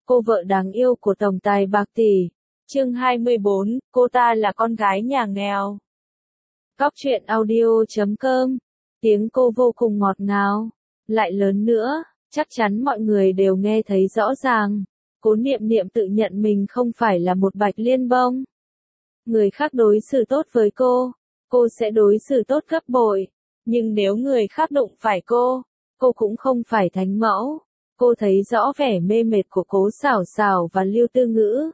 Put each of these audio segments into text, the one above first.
cô vợ đáng yêu của tổng tài bạc tỷ. Chương 24, cô ta là con gái nhà nghèo. Cóc truyện audio.com. Tiếng cô vô cùng ngọt ngào, lại lớn nữa, chắc chắn mọi người đều nghe thấy rõ ràng. Cố Niệm Niệm tự nhận mình không phải là một bạch liên bông. Người khác đối xử tốt với cô sẽ đối xử tốt gấp bội. Nhưng nếu người khác đụng phải cô cũng không phải thánh mẫu. Cô thấy rõ vẻ mê mệt của Cố Xảo Xảo và Lưu Tư Ngữ.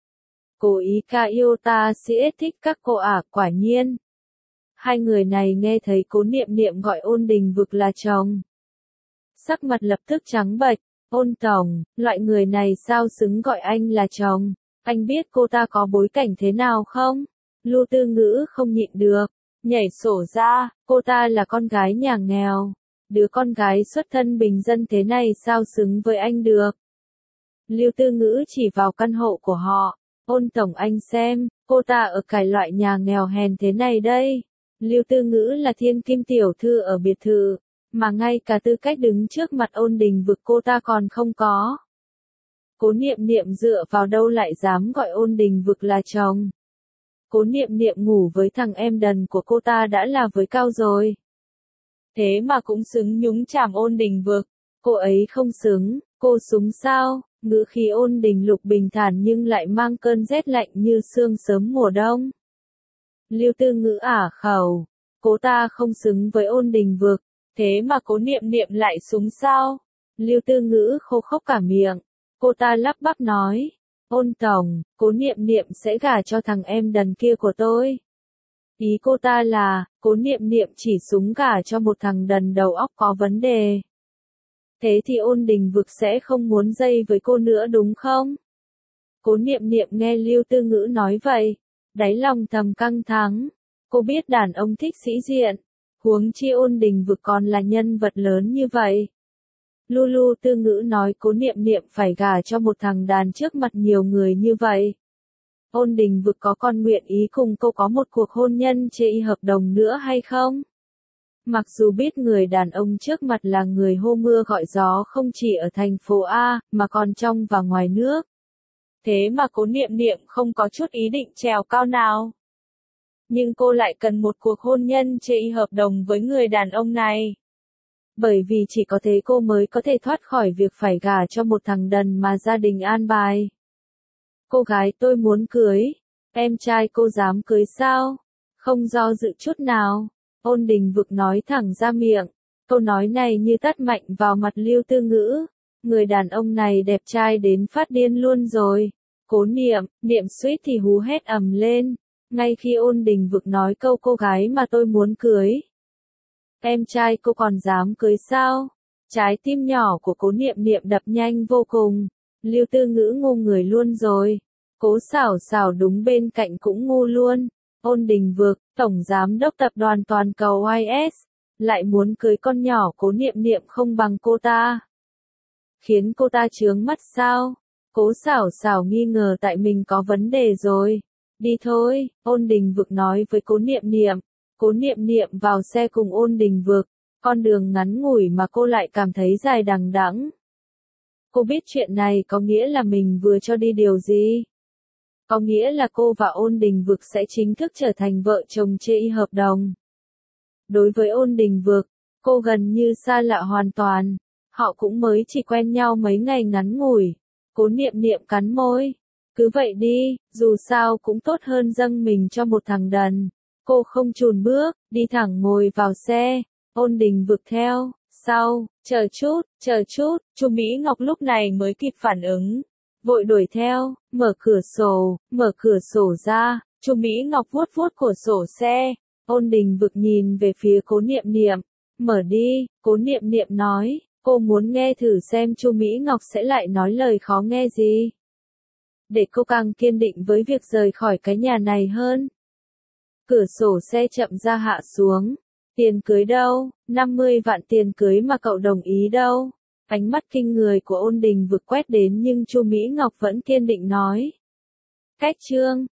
Cố ý ca yêu ta sẽ thích các cô à, quả nhiên. Hai người này nghe thấy Cố Niệm Niệm gọi Ôn Đình Vực là chồng. Sắc mặt lập tức trắng bệch. Ôn tổng, loại người này sao xứng gọi anh là chồng? Anh biết cô ta có bối cảnh thế nào không? Lưu Tư Ngữ không nhịn được, nhảy sổ ra, cô ta là con gái nhà nghèo. Đứa con gái xuất thân bình dân thế này sao xứng với anh được? Lưu Tư Ngữ chỉ vào căn hộ của họ. Ôn tổng anh xem, cô ta ở cái loại nhà nghèo hèn thế này đây. Lưu Tư Ngữ là thiên kim tiểu thư ở biệt thự, mà ngay cả tư cách đứng trước mặt Ôn Đình Vực cô ta còn không có. Cố Niệm Niệm dựa vào đâu lại dám gọi Ôn Đình Vực là chồng? Cố Niệm Niệm ngủ với thằng em đần của cô ta đã là với cao rồi. Thế mà cũng xứng nhúng chàm Ôn Đình Vực. Cô ấy không xứng, cô xứng sao? Ngữ khí Ôn Đình Lục bình thản nhưng lại mang cơn rét lạnh như sương sớm mùa đông. Lưu Tư Ngữ ả khẩu, cô ta không xứng với Ôn Đình Vực, thế mà Cố Niệm Niệm lại xứng sao? Lưu Tư Ngữ khô khốc cả miệng, cô ta lắp bắp nói, Ôn tổng, Cố Niệm Niệm sẽ gả cho thằng em đần kia của tôi. Ý cô ta là, Cố Niệm Niệm chỉ xứng gả cho một thằng đần đầu óc có vấn đề. Thế thì Ôn Đình Vực sẽ không muốn dây với cô nữa đúng không? Cố Niệm Niệm nghe Lưu Tư Ngữ nói vậy, đáy lòng thầm căng thẳng. Cô biết đàn ông thích sĩ diện, huống chi Ôn Đình Vực còn là nhân vật lớn như vậy. Lưu Tư Ngữ nói Cố Niệm Niệm phải gả cho một thằng đàn trước mặt nhiều người như vậy. Ôn Đình Vực có còn nguyện ý cùng cô có một cuộc hôn nhân chê hợp đồng nữa hay không? Mặc dù biết người đàn ông trước mặt là người hô mưa gọi gió không chỉ ở thành phố A, mà còn trong và ngoài nước. Thế mà Cố Niệm Niệm không có chút ý định trèo cao nào. Nhưng cô lại cần một cuộc hôn nhân chê hợp đồng với người đàn ông này. Bởi vì chỉ có thế cô mới có thể thoát khỏi việc phải gả cho một thằng đần mà gia đình an bài. Cô gái tôi muốn cưới, em trai cô dám cưới sao? Không do dự chút nào. Ôn Đình Vực nói thẳng ra miệng, câu nói này như tát mạnh vào mặt Lưu Tư Ngữ. Người đàn ông này đẹp trai đến phát điên luôn rồi. Cố Niệm, Niệm suýt thì hú hét ầm lên, ngay khi Ôn Đình Vực nói câu cô gái mà tôi muốn cưới. Em trai cô còn dám cưới sao? Trái tim nhỏ của Cố Niệm Niệm đập nhanh vô cùng. Lưu Tư Ngữ ngu người luôn rồi. Cố Xảo Xảo đúng bên cạnh cũng ngu luôn. Ôn Đình Vực, tổng giám đốc tập đoàn toàn cầu YS, lại muốn cưới con nhỏ Cố Niệm Niệm không bằng cô ta. Khiến cô ta chướng mắt sao? Cố Xảo Xảo nghi ngờ tại mình có vấn đề rồi. Đi thôi, Ôn Đình Vực nói với Cố Niệm Niệm. Cố Niệm Niệm vào xe cùng Ôn Đình Vực. Con đường ngắn ngủi mà cô lại cảm thấy dài đằng đẵng. Cô biết chuyện này có nghĩa là mình vừa cho đi điều gì? Có nghĩa là cô và Ôn Đình Vực sẽ chính thức trở thành vợ chồng chê hợp đồng. Đối với Ôn Đình Vực, cô gần như xa lạ hoàn toàn. Họ cũng mới chỉ quen nhau mấy ngày ngắn ngủi. Cố Niệm Niệm cắn môi. Cứ vậy đi, dù sao cũng tốt hơn dâng mình cho một thằng đần. Cô không chùn bước, đi thẳng ngồi vào xe. Ôn Đình Vực theo sau, chờ chút, Chu Mỹ Ngọc lúc này mới kịp phản ứng. Vội đuổi theo, mở cửa sổ ra, Chu Mỹ Ngọc vuốt vuốt cửa sổ xe. Ôn Đình Vực nhìn về phía Cố Niệm Niệm. Mở đi, Cố Niệm Niệm nói, cô muốn nghe thử xem Chu Mỹ Ngọc sẽ lại nói lời khó nghe gì. Để cô càng kiên định với việc rời khỏi cái nhà này hơn. Cửa sổ xe chậm ra hạ xuống. Tiền cưới đâu? 50 vạn tiền cưới mà cậu đồng ý đâu? Ánh mắt kinh người của Ôn Đình Vực quét đến nhưng Chu Mỹ Ngọc vẫn kiên định nói. Cách chương